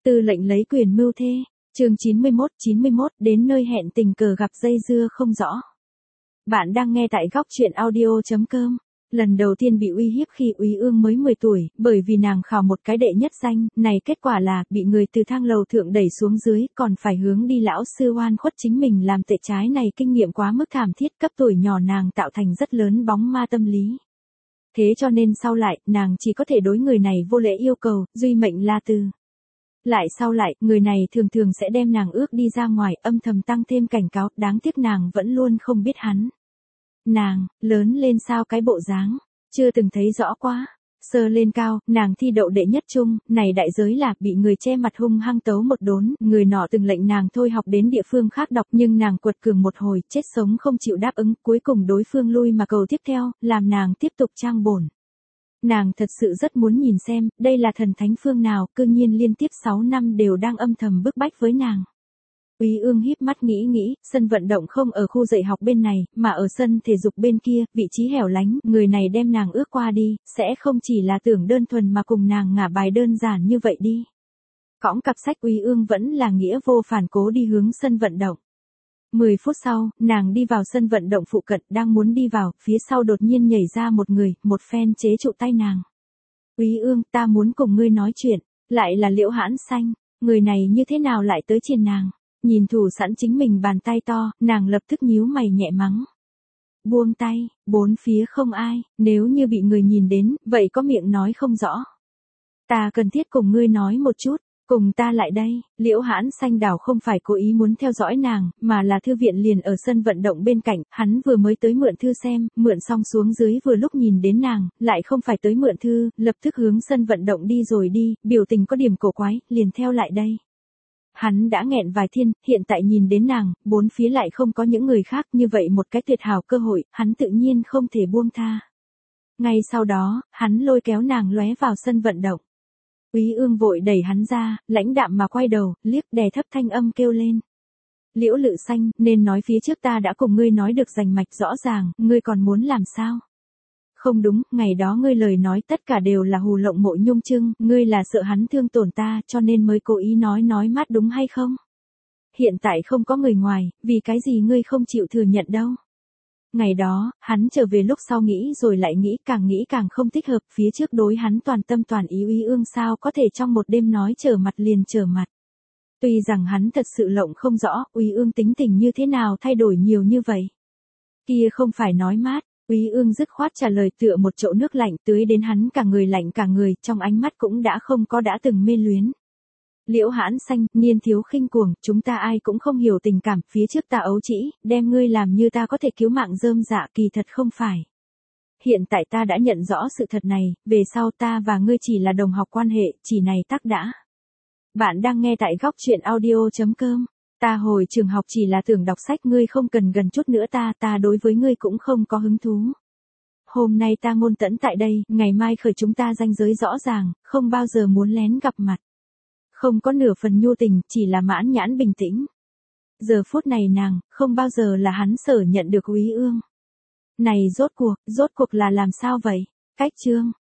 Tư lệnh lấy quyền mưu thê, chương 91, đến nơi hẹn tình cờ gặp dây dưa không rõ. Bạn đang nghe tại góc chuyện audio.com. Lần đầu tiên bị uy hiếp khi Úy Ương mới 10 tuổi, bởi vì nàng khảo một cái đệ nhất danh, này kết quả là, bị người từ thang lầu thượng đẩy xuống dưới, còn phải hướng đi lão sư oan khuất chính mình làm tệ trái này kinh nghiệm quá mức thảm thiết cấp tuổi nhỏ nàng tạo thành rất lớn bóng ma tâm lý. Thế cho nên sau lại, nàng chỉ có thể đối người này vô lễ yêu cầu, duy mệnh la từ. Lại sau lại, người này thường thường sẽ đem nàng ước đi ra ngoài, âm thầm tăng thêm cảnh cáo, đáng tiếc nàng vẫn luôn không biết hắn. Nàng, lớn lên sao cái bộ dáng, chưa từng thấy rõ quá. Sơ lên cao, nàng thi đậu đệ nhất trung, này đại giới là bị người che mặt hung hăng tấu một đốn, người nọ từng lệnh nàng thôi học đến địa phương khác đọc nhưng nàng quật cường một hồi, chết sống không chịu đáp ứng, cuối cùng đối phương lui mà cầu tiếp theo, làm nàng tiếp tục trang bổn. Nàng thật sự rất muốn nhìn xem, đây là thần thánh phương nào, cư nhiên liên tiếp 6 năm đều đang âm thầm bức bách với nàng. Úy Ương híp mắt nghĩ, sân vận động không ở khu dạy học bên này, mà ở sân thể dục bên kia, vị trí hẻo lánh, người này đem nàng ước qua đi, sẽ không chỉ là tưởng đơn thuần mà cùng nàng ngả bài đơn giản như vậy đi. Cõng cặp sách Úy Ương vẫn là nghĩa vô phản cố đi hướng sân vận động. 10 phút sau, nàng đi vào sân vận động phụ cận, đang muốn đi vào, phía sau đột nhiên nhảy ra một người, một phen chế trụ tay nàng. Úy Ương, ta muốn cùng ngươi nói chuyện, lại là Liễu Hãn Xanh, người này như thế nào lại tới triền nàng. Nhìn thủ sẵn chính mình bàn tay to, nàng lập tức nhíu mày nhẹ mắng. Buông tay, bốn phía không ai, nếu như bị người nhìn đến, vậy có miệng nói không rõ. Ta cần thiết cùng ngươi nói một chút, cùng ta lại đây. Liễu Hãn Xanh đảo không phải cố ý muốn theo dõi nàng, mà là thư viện liền ở sân vận động bên cạnh, hắn vừa mới tới mượn thư xem, mượn xong xuống dưới vừa lúc nhìn đến nàng, lại không phải tới mượn thư, lập tức hướng sân vận động đi rồi đi, biểu tình có điểm cổ quái, liền theo lại đây. Hắn đã nghẹn vài thiên, hiện tại nhìn đến nàng, bốn phía lại không có những người khác, như vậy một cái tuyệt hảo cơ hội, hắn tự nhiên không thể buông tha. Ngay sau đó, hắn lôi kéo nàng lóe vào sân vận động. Úy Ương vội đẩy hắn ra, lãnh đạm mà quay đầu, liếc đè thấp thanh âm kêu lên. Liễu Lự Xanh, nên nói phía trước ta đã cùng ngươi nói được rành mạch rõ ràng, ngươi còn muốn làm sao? Không đúng, ngày đó ngươi lời nói tất cả đều là hù lộng Mộ Nhung Trưng, ngươi là sợ hắn thương tổn ta cho nên mới cố ý nói mát đúng hay không? Hiện tại không có người ngoài, vì cái gì ngươi không chịu thừa nhận đâu? Ngày đó, hắn trở về lúc sau nghĩ rồi lại nghĩ càng không thích hợp, phía trước đối hắn toàn tâm toàn ý Úy Ương sao có thể trong một đêm nói trở mặt liền trở mặt. Tuy rằng hắn thật sự lộng không rõ, Úy Ương tính tình như thế nào thay đổi nhiều như vậy. Kia không phải nói mát. Úy Ương dứt khoát trả lời tựa một chậu nước lạnh tưới đến hắn cả người lạnh cả người, trong ánh mắt cũng đã không có đã từng mê luyến. Liễu Hãn Xanh, niên thiếu khinh cuồng, chúng ta ai cũng không hiểu tình cảm, phía trước ta ấu trĩ, đem ngươi làm như ta có thể cứu mạng rơm dạ, kỳ thật không phải. Hiện tại ta đã nhận rõ sự thật này, về sau ta và ngươi chỉ là đồng học quan hệ, chỉ này tắc đã. Bạn đang nghe tại góc chuyện audio.com. Ta hồi trường học chỉ là tưởng đọc sách, ngươi không cần gần chút nữa ta đối với ngươi cũng không có hứng thú. Hôm nay ta ngôn tẫn tại đây, ngày mai khởi chúng ta ranh giới rõ ràng, không bao giờ muốn lén gặp mặt. Không có nửa phần nhu tình, chỉ là mãn nhãn bình tĩnh. Giờ phút này nàng, không bao giờ là hắn sở nhận được Úy Ương. Này rốt cuộc là làm sao vậy? Cách chương.